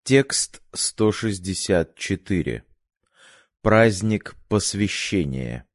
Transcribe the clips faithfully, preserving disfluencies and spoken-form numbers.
Текст сто шестьдесят четыре. Праздник Посвящения.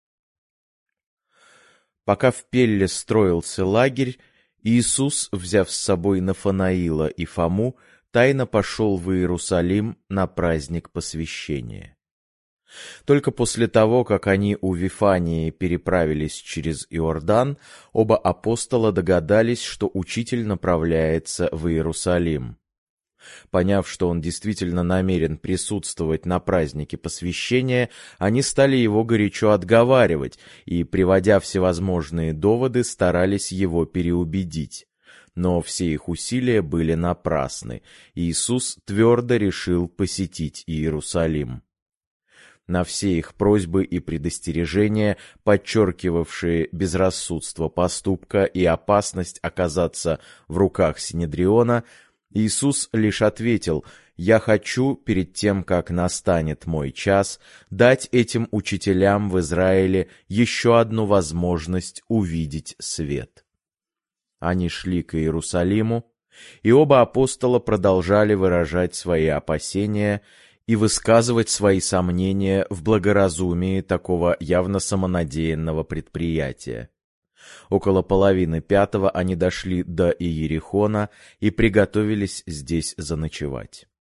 Пока в Пелле строился лагерь, Иисус, взяв с собой Нафанаила и Фому, тайно пошел в Иерусалим на праздник Посвящения. Только после того, как они у Вифании переправились через Иордан, оба апостола догадались, что Учитель направляется в Иерусалим. Поняв, что он действительно намерен присутствовать на празднике Посвящения, они стали его горячо отговаривать и, приводя всевозможные доводы, старались его переубедить. Но все их усилия были напрасны, и Иисус твердо решил посетить Иерусалим. На все их просьбы и предостережения, подчеркивавшие безрассудство поступка и опасность оказаться в руках Синедриона, Иисус лишь ответил: «Я хочу, перед тем, как настанет мой час, дать этим учителям в Израиле еще одну возможность увидеть свет». Они шли к Иерусалиму, и оба апостола продолжали выражать свои опасения и высказывать свои сомнения в благоразумии такого явно самонадеянного предприятия. Около половины пятого они дошли до Иерихона и приготовились здесь заночевать.